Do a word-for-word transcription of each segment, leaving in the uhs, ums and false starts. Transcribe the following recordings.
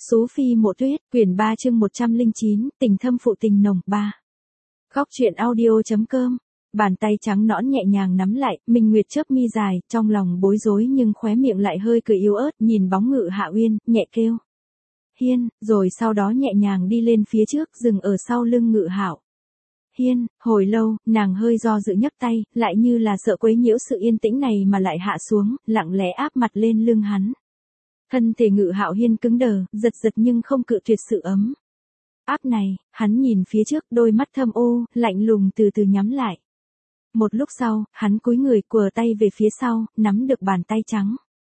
Sú Phi Mộ Tuyết, quyển ba chương một trăm lẻ chín, tình thâm phụ tình nồng, ba. Góc truyện audio chấm com. Bàn tay trắng nõn nhẹ nhàng nắm lại, Minh Nguyệt chớp mi dài, trong lòng bối rối nhưng khóe miệng lại hơi cười yếu ớt, nhìn bóng Ngự Hạ Uyên, nhẹ kêu. Hiên, rồi sau đó nhẹ nhàng đi lên phía trước, dừng ở sau lưng Ngự Hạo. Hiên, hồi lâu, nàng hơi do dự nhấc tay, lại như là sợ quấy nhiễu sự yên tĩnh này mà lại hạ xuống, lặng lẽ áp mặt lên lưng hắn. Thân thể Ngự Hạo Hiên cứng đờ, giật giật nhưng không cự tuyệt sự ấm áp này, hắn nhìn phía trước, đôi mắt thâm u, lạnh lùng từ từ nhắm lại. Một lúc sau, hắn cúi người quờ tay về phía sau, nắm được bàn tay trắng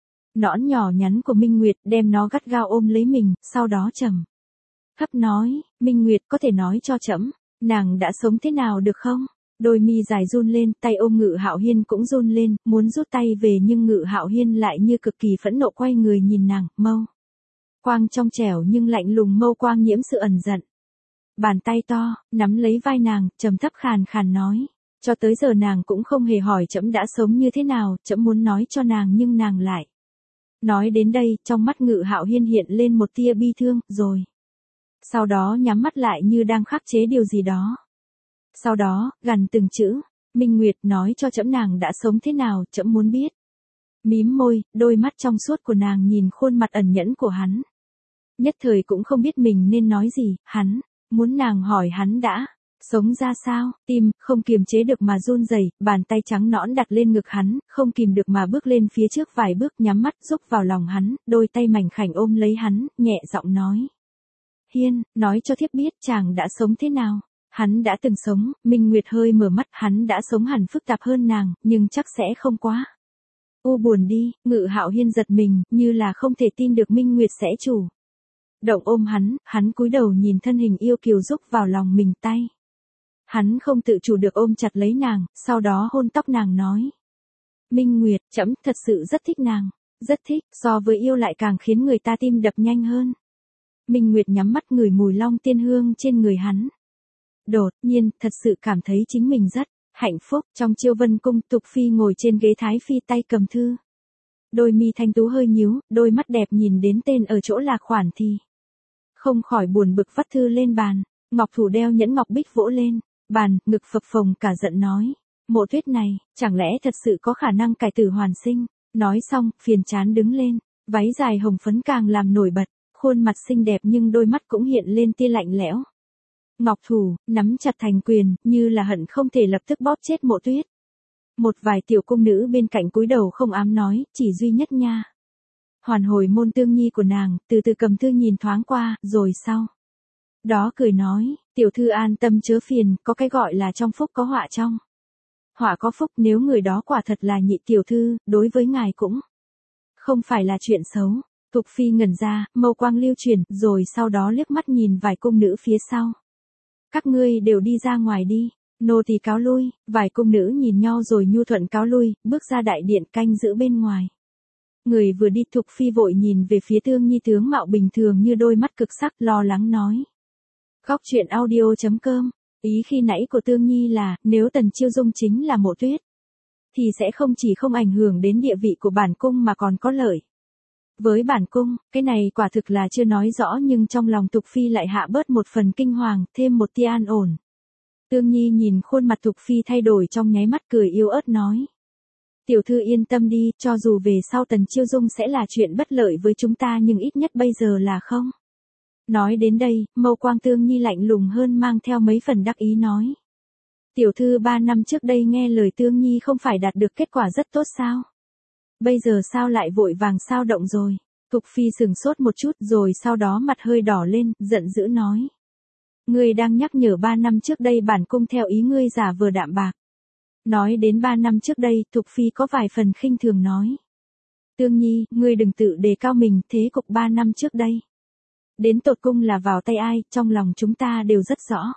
nõn nhỏ nhắn của Minh Nguyệt, đem nó gắt gao ôm lấy mình, sau đó trầm thấp nói, Minh Nguyệt có thể nói cho trẫm, nàng đã sống thế nào được không? Đôi mi dài run lên, tay ôm Ngự Hạo Hiên cũng run lên, muốn rút tay về nhưng Ngự Hạo Hiên lại như cực kỳ phẫn nộ quay người nhìn nàng, mâu quang trong trẻo nhưng lạnh lùng mâu quang nhiễm sự ẩn giận. Bàn tay to, nắm lấy vai nàng, trầm thấp khàn khàn nói, cho tới giờ nàng cũng không hề hỏi trẫm đã sống như thế nào, trẫm muốn nói cho nàng nhưng nàng lại. Nói đến đây, trong mắt Ngự Hạo Hiên hiện lên một tia bi thương, rồi. Sau đó nhắm mắt lại như đang khắc chế điều gì đó. Sau đó, gằn từng chữ, Minh Nguyệt nói cho trẫm nàng đã sống thế nào, trẫm muốn biết. Mím môi, đôi mắt trong suốt của nàng nhìn khuôn mặt ẩn nhẫn của hắn. Nhất thời cũng không biết mình nên nói gì, hắn, muốn nàng hỏi hắn đã, sống ra sao, tim, không kiềm chế được mà run rẩy, bàn tay trắng nõn đặt lên ngực hắn, không kìm được mà bước lên phía trước vài bước nhắm mắt rúc vào lòng hắn, đôi tay mảnh khảnh ôm lấy hắn, nhẹ giọng nói. Hiên, nói cho thiếp biết chàng đã sống thế nào. Hắn đã từng sống, Minh Nguyệt hơi mở mắt, hắn đã sống hẳn phức tạp hơn nàng, nhưng chắc sẽ không quá u buồn đi. Ngự Hạo Hiên giật mình, như là không thể tin được Minh Nguyệt sẽ chủ động ôm hắn, hắn cúi đầu nhìn thân hình yêu kiều rúc vào lòng mình, tay hắn không tự chủ được ôm chặt lấy nàng, sau đó hôn tóc nàng nói. Minh Nguyệt, trẫm thật sự rất thích nàng, rất thích, so với yêu lại càng khiến người ta tim đập nhanh hơn. Minh Nguyệt nhắm mắt ngửi mùi long tiên hương trên người hắn. Đột nhiên, thật sự cảm thấy chính mình rất hạnh phúc. Trong Chiêu Vân Cung, Tục Phi ngồi trên ghế thái phi tay cầm thư. Đôi mi thanh tú hơi nhíu, đôi mắt đẹp nhìn đến tên ở chỗ lạc khoản thì không khỏi buồn bực vắt thư lên bàn. Ngọc thủ đeo nhẫn ngọc bích vỗ lên bàn, ngực phập phồng cả giận nói. Mộ Tuyết này, chẳng lẽ thật sự có khả năng cải tử hoàn sinh? Nói xong, phiền chán đứng lên, váy dài hồng phấn càng làm nổi bật, khuôn mặt xinh đẹp nhưng đôi mắt cũng hiện lên tia lạnh lẽo. Ngọc thủ, nắm chặt thành quyền, như là hận không thể lập tức bóp chết Mộ Tuyết. Một vài tiểu cung nữ bên cạnh cúi đầu không ám nói, chỉ duy nhất nha. Hoàn hồi môn Tương Nhi của nàng, từ từ cầm thư nhìn thoáng qua, rồi sau đó cười nói, tiểu thư an tâm chớ phiền, có cái gọi là trong phúc có họa trong họa có phúc, nếu người đó quả thật là nhị tiểu thư, đối với ngài cũng không phải là chuyện xấu. Tục Phi ngẩn ra, mâu quang lưu chuyển, rồi sau đó liếc mắt nhìn vài cung nữ phía sau. Các ngươi đều đi ra ngoài đi, nô tỳ cáo lui. Vài cung nữ nhìn nhau rồi nhu thuận cáo lui, bước ra đại điện canh giữ bên ngoài. Người vừa đi, Thục Phi vội nhìn về phía Tương Nhi tướng mạo bình thường như đôi mắt cực sắc, lo lắng nói. Góc truyện audio chấm com. Ý khi nãy của Tương Nhi là, nếu Tần Chiêu Dung chính là Mộ Tuyết, thì sẽ không chỉ không ảnh hưởng đến địa vị của bản cung mà còn có lợi với bản cung. Cái này quả thực là chưa nói rõ, nhưng trong lòng Tục Phi lại hạ bớt một phần kinh hoàng, thêm một tia an ổn. Tương Nhi nhìn khuôn mặt Tục Phi thay đổi trong nháy mắt, cười yếu ớt nói. Tiểu thư yên tâm đi, cho dù về sau Tần Chiêu Dung sẽ là chuyện bất lợi với chúng ta nhưng ít nhất bây giờ là không. Nói đến đây, mâu quang Tương Nhi lạnh lùng hơn, mang theo mấy phần đắc ý nói. Tiểu thư ba năm trước đây nghe lời Tương Nhi không phải đạt được kết quả rất tốt sao? Bây giờ sao lại vội vàng sao động rồi? Tục Phi sừng sốt một chút rồi sau đó mặt hơi đỏ lên, giận dữ nói. Ngươi đang nhắc nhở ba năm trước đây bản cung theo ý ngươi giả vờ đạm bạc. Nói đến ba năm trước đây, Tục Phi có vài phần khinh thường nói. Tương Nhi, ngươi đừng tự đề cao mình, thế cục ba năm trước đây đến tột cung là vào tay ai, trong lòng chúng ta đều rất rõ.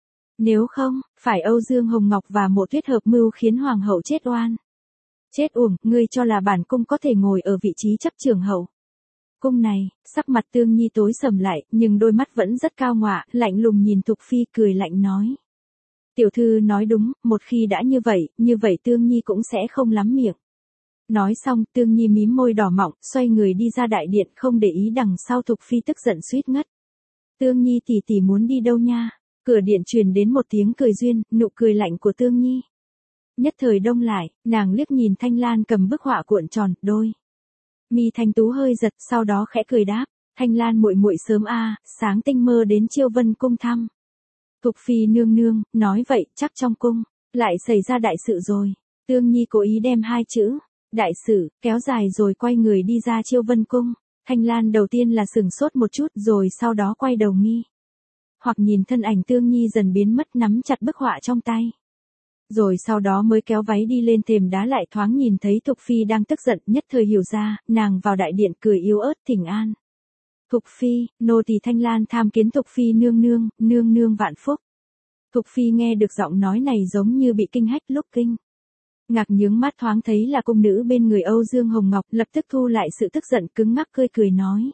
Nếu không, phải Âu Dương Hồng Ngọc và Mộ Tuyết hợp mưu khiến hoàng hậu chết oan. Chết uổng, ngươi cho là bản cung có thể ngồi ở vị trí chấp trưởng hậu cung này? Sắc mặt Tương Nhi tối sầm lại, nhưng đôi mắt vẫn rất cao ngọa, lạnh lùng nhìn Tục Phi, cười lạnh nói. Tiểu thư nói đúng, một khi đã như vậy, như vậy Tương Nhi cũng sẽ không lắm miệng. Nói xong, Tương Nhi mím môi đỏ mọng, xoay người đi ra đại điện không để ý đằng sau Thục Phi tức giận suýt ngất. Tương Nhi tỷ tỷ muốn đi đâu nha? Cửa điện truyền đến một tiếng cười duyên, nụ cười lạnh của Tương Nhi. Nhất thời đông lại, nàng liếc nhìn Thanh Lan cầm bức họa cuộn tròn, đôi mi thanh tú hơi giật, sau đó khẽ cười đáp, Thanh Lan muội muội sớm a, sáng tinh mơ đến Chiêu Vân cung thăm. Thục Phi nương nương, nói vậy, chắc trong cung lại xảy ra đại sự rồi. Tương Nhi cố ý đem hai chữ đại sự kéo dài rồi quay người đi ra Chiêu Vân cung. Thanh Lan đầu tiên là sừng sốt một chút rồi sau đó quay đầu nghi hoặc nhìn thân ảnh Tương Nhi dần biến mất nắm chặt bức họa trong tay. Rồi sau đó mới kéo váy đi lên thềm đá lại thoáng nhìn thấy Thục Phi đang tức giận, nhất thời hiểu ra, nàng vào đại điện cười yếu ớt thỉnh an. Thục Phi, nô tỳ Thanh Lan tham kiến Thục Phi nương nương, nương nương vạn phúc. Thục Phi nghe được giọng nói này giống như bị kinh hách lúc kinh ngạc nhướng mắt thoáng thấy là cung nữ bên người Âu Dương Hồng Ngọc, lập tức thu lại sự tức giận cứng ngắc cười cười nói.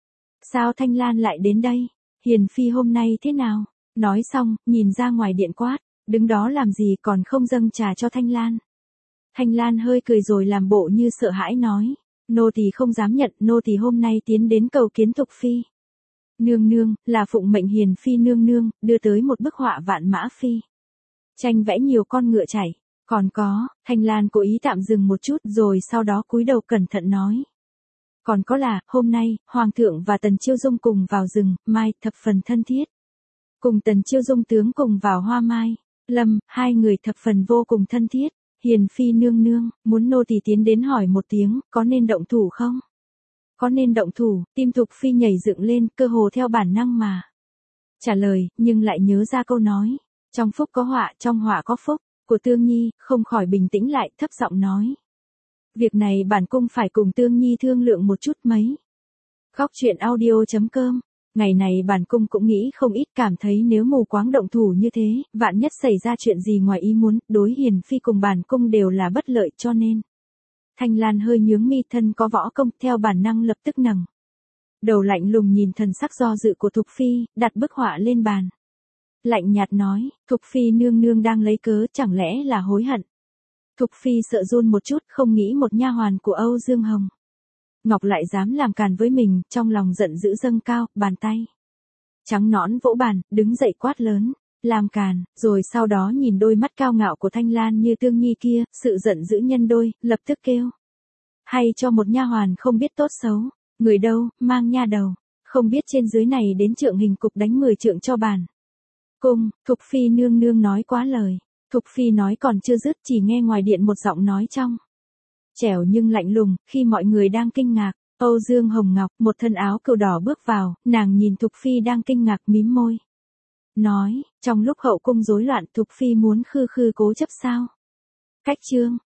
Sao Thanh Lan lại đến đây? Hiền Phi hôm nay thế nào? Nói xong, nhìn ra ngoài điện quát, đứng đó làm gì còn không dâng trà cho Thanh Lan. Thanh Lan hơi cười rồi làm bộ như sợ hãi nói, nô tỳ không dám nhận, nô tỳ hôm nay tiến đến cầu kiến Thục Phi. Nương nương, là phụng mệnh Hiền Phi nương nương, đưa tới một bức họa vạn mã phi. Tranh vẽ nhiều con ngựa chảy. Còn có, Thanh Lan cố ý tạm dừng một chút rồi sau đó cúi đầu cẩn thận nói. Còn có là, hôm nay, Hoàng thượng và Tần Chiêu Dung cùng vào rừng, mai, thập phần thân thiết. Cùng Tần Chiêu Dung tướng cùng vào hoa mai, lâm, hai người thập phần vô cùng thân thiết. Hiền Phi nương nương, muốn nô tỳ tiến đến hỏi một tiếng, có nên động thủ không? Có nên động thủ, tim Thục Phi nhảy dựng lên, cơ hồ theo bản năng mà trả lời, nhưng lại nhớ ra câu nói. Trong phúc có họa, trong họa có phúc. Của Tương Nhi, không khỏi bình tĩnh lại, thấp giọng nói. Việc này bản cung phải cùng Tương Nhi thương lượng một chút mấy. Khóc chuyện audio chấm com. Ngày này bản cung cũng nghĩ không ít, cảm thấy nếu mù quáng động thủ như thế, vạn nhất xảy ra chuyện gì ngoài ý muốn, đối Hiền Phi cùng bản cung đều là bất lợi cho nên. Thanh Lan hơi nhướng mi, thân có võ công, theo bản năng lập tức nâng đầu lạnh lùng nhìn thần sắc do dự của Thục Phi, đặt bức họa lên bàn. Lạnh nhạt nói, Thục Phi nương nương đang lấy cớ, chẳng lẽ là hối hận. Thục Phi sợ run một chút, không nghĩ một nha hoàn của Âu Dương Hồng Ngọc lại dám làm càn với mình, trong lòng giận dữ dâng cao, bàn tay trắng nõn vỗ bàn, đứng dậy quát lớn, làm càn, rồi sau đó nhìn đôi mắt cao ngạo của Thanh Lan như Tương Nhi kia, sự giận dữ nhân đôi, lập tức kêu. Hay cho một nha hoàn không biết tốt xấu, người đâu, mang nha đầu, không biết trên dưới này đến trượng hình cục đánh mười trượng cho bàn. Cung, Thục Phi nương nương nói quá lời. Thục Phi nói còn chưa dứt, chỉ nghe ngoài điện một giọng nói trong trẻo nhưng lạnh lùng, khi mọi người đang kinh ngạc, Âu Dương Hồng Ngọc, một thân áo cừu đỏ bước vào, nàng nhìn Thục Phi đang kinh ngạc mím môi. Nói, trong lúc hậu cung rối loạn Thục Phi muốn khư khư cố chấp sao? Cách chương.